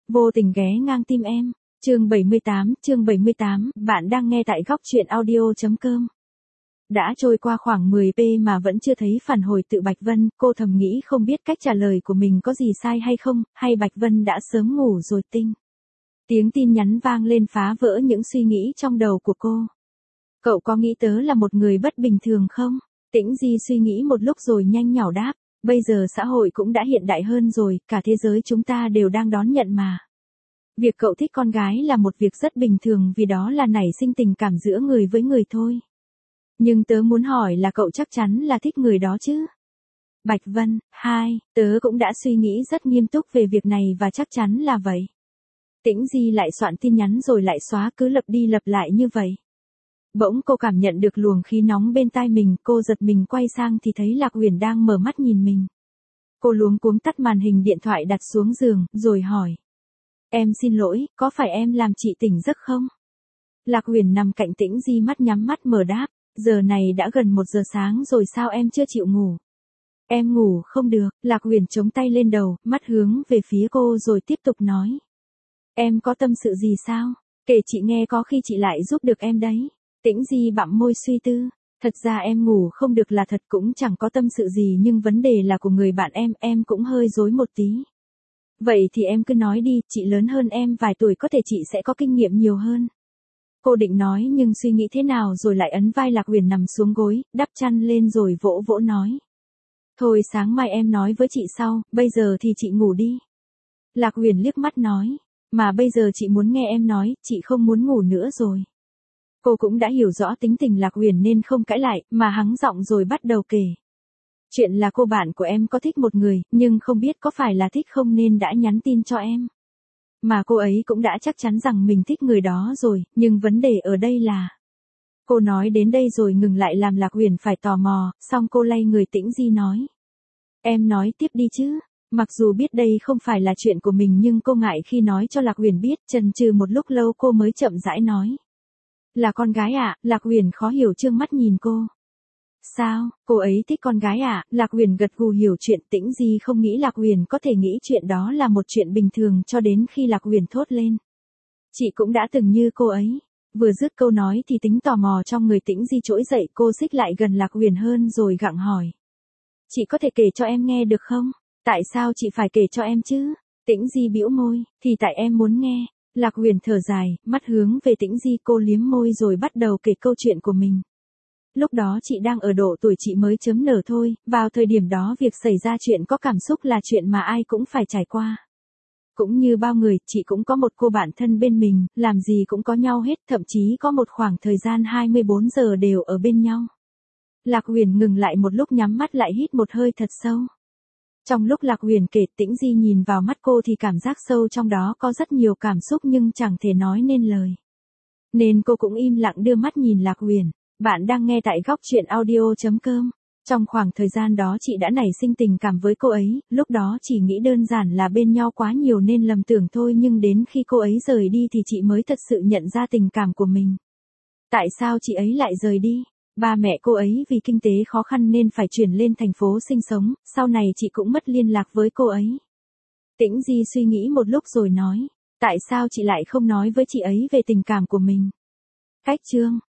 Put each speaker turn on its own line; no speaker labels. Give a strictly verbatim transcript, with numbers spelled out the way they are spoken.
Vô tình ghé ngang tim em. Chương bảy mươi tám, chương bảy mươi tám, bạn đang nghe tại góc truyện audio.com. Đã trôi qua khoảng mười phút mà vẫn chưa thấy phản hồi từ Bạch Vân, cô thầm nghĩ không biết cách trả lời của mình có gì sai hay không, hay Bạch Vân đã sớm ngủ rồi tinh. Tiếng tin nhắn vang lên phá vỡ những suy nghĩ trong đầu của cô. Cậu có nghĩ tớ là một người bất bình thường không? Tĩnh Di suy nghĩ một lúc rồi nhanh nhỏ đáp. Bây giờ xã hội cũng đã hiện đại hơn rồi, cả thế giới chúng ta đều đang đón nhận mà. Việc cậu thích con gái là một việc rất bình thường vì đó là nảy sinh tình cảm giữa người với người thôi. Nhưng tớ muốn hỏi là cậu chắc chắn là thích người đó chứ? Bạch Vân, hai, tớ cũng đã suy nghĩ rất nghiêm túc về việc này và chắc chắn là vậy. Tĩnh Di lại soạn tin nhắn rồi lại xóa, cứ lặp đi lặp lại như vậy. Bỗng cô cảm nhận được luồng khí nóng bên tai mình, cô giật mình quay sang thì thấy Lạc Uyển đang mở mắt nhìn mình. Cô luống cuống tắt màn hình điện thoại đặt xuống giường, rồi hỏi. Em xin lỗi, có phải em làm chị tỉnh giấc không? Lạc Uyển nằm cạnh Tĩnh Di, mắt nhắm mắt mở đáp, giờ này đã gần một giờ sáng rồi sao em chưa chịu ngủ? Em ngủ không được. Lạc Uyển chống tay lên đầu, mắt hướng về phía cô rồi tiếp tục nói. Em có tâm sự gì sao? Kể chị nghe, có khi chị lại giúp được em đấy. Tĩnh Di bặm môi suy tư. Thật ra em ngủ không được là thật, cũng chẳng có tâm sự gì, nhưng vấn đề là của người bạn em, em cũng hơi rối một tí. Vậy thì em cứ nói đi, chị lớn hơn em vài tuổi, có thể chị sẽ có kinh nghiệm nhiều hơn. Cô định nói nhưng suy nghĩ thế nào rồi lại ấn vai Lạc Uyển nằm xuống gối, đắp chăn lên rồi vỗ vỗ nói. Thôi sáng mai em nói với chị sau, bây giờ thì chị ngủ đi. Lạc Uyển liếc mắt nói. Mà bây giờ chị muốn nghe em nói, chị không muốn ngủ nữa rồi. Cô cũng đã hiểu rõ tính tình Lạc Uyển nên không cãi lại, mà hắng giọng rồi bắt đầu kể. Chuyện là cô bạn của em có thích một người, nhưng không biết có phải là thích không nên đã nhắn tin cho em. Mà cô ấy cũng đã chắc chắn rằng mình thích người đó rồi, nhưng vấn đề ở đây là... Cô nói đến đây rồi ngừng lại làm Lạc Uyển phải tò mò, xong cô lay người Tĩnh Di nói. Em nói tiếp đi chứ. Mặc dù biết đây không phải là chuyện của mình nhưng cô ngại khi nói cho Lạc Uyển biết, chần chừ một lúc lâu cô mới chậm rãi nói. Là con gái ạ? À? Lạc Uyển khó hiểu trương mắt nhìn cô. Sao, cô ấy thích con gái ạ? À? Lạc Uyển gật gù hiểu chuyện. Tĩnh Di không nghĩ Lạc Uyển có thể nghĩ chuyện đó là một chuyện bình thường cho đến khi Lạc Uyển thốt lên. Chị cũng đã từng như cô ấy. Vừa dứt câu nói thì tính tò mò trong người Tĩnh Di trỗi dậy, cô xích lại gần Lạc Uyển hơn rồi gặng hỏi. Chị có thể kể cho em nghe được không? Tại sao chị phải kể cho em chứ? Tĩnh Di bĩu môi, thì tại em muốn nghe. Lạc Uyển thở dài, mắt hướng về Tĩnh Di, cô liếm môi rồi bắt đầu kể câu chuyện của mình. Lúc đó chị đang ở độ tuổi chị mới chớm nở thôi, vào thời điểm đó việc xảy ra chuyện có cảm xúc là chuyện mà ai cũng phải trải qua. Cũng như bao người, chị cũng có một cô bạn thân bên mình, làm gì cũng có nhau hết, thậm chí có một khoảng thời gian hai mươi bốn giờ đều ở bên nhau. Lạc Uyển ngừng lại một lúc, nhắm mắt lại hít một hơi thật sâu. Trong lúc Lạc Uyển kể, Tĩnh Di nhìn vào mắt cô thì cảm giác sâu trong đó có rất nhiều cảm xúc nhưng chẳng thể nói nên lời. Nên cô cũng im lặng đưa mắt nhìn Lạc Uyển. Bạn đang nghe tại góc truyện audio.com. Trong khoảng thời gian đó chị đã nảy sinh tình cảm với cô ấy, lúc đó chỉ nghĩ đơn giản là bên nhau quá nhiều nên lầm tưởng thôi, nhưng đến khi cô ấy rời đi thì chị mới thật sự nhận ra tình cảm của mình. Tại sao chị ấy lại rời đi? Ba mẹ cô ấy vì kinh tế khó khăn nên phải chuyển lên thành phố sinh sống, sau này chị cũng mất liên lạc với cô ấy. Tĩnh Di suy nghĩ một lúc rồi nói, tại sao chị lại không nói với chị ấy về tình cảm của mình? Cách chương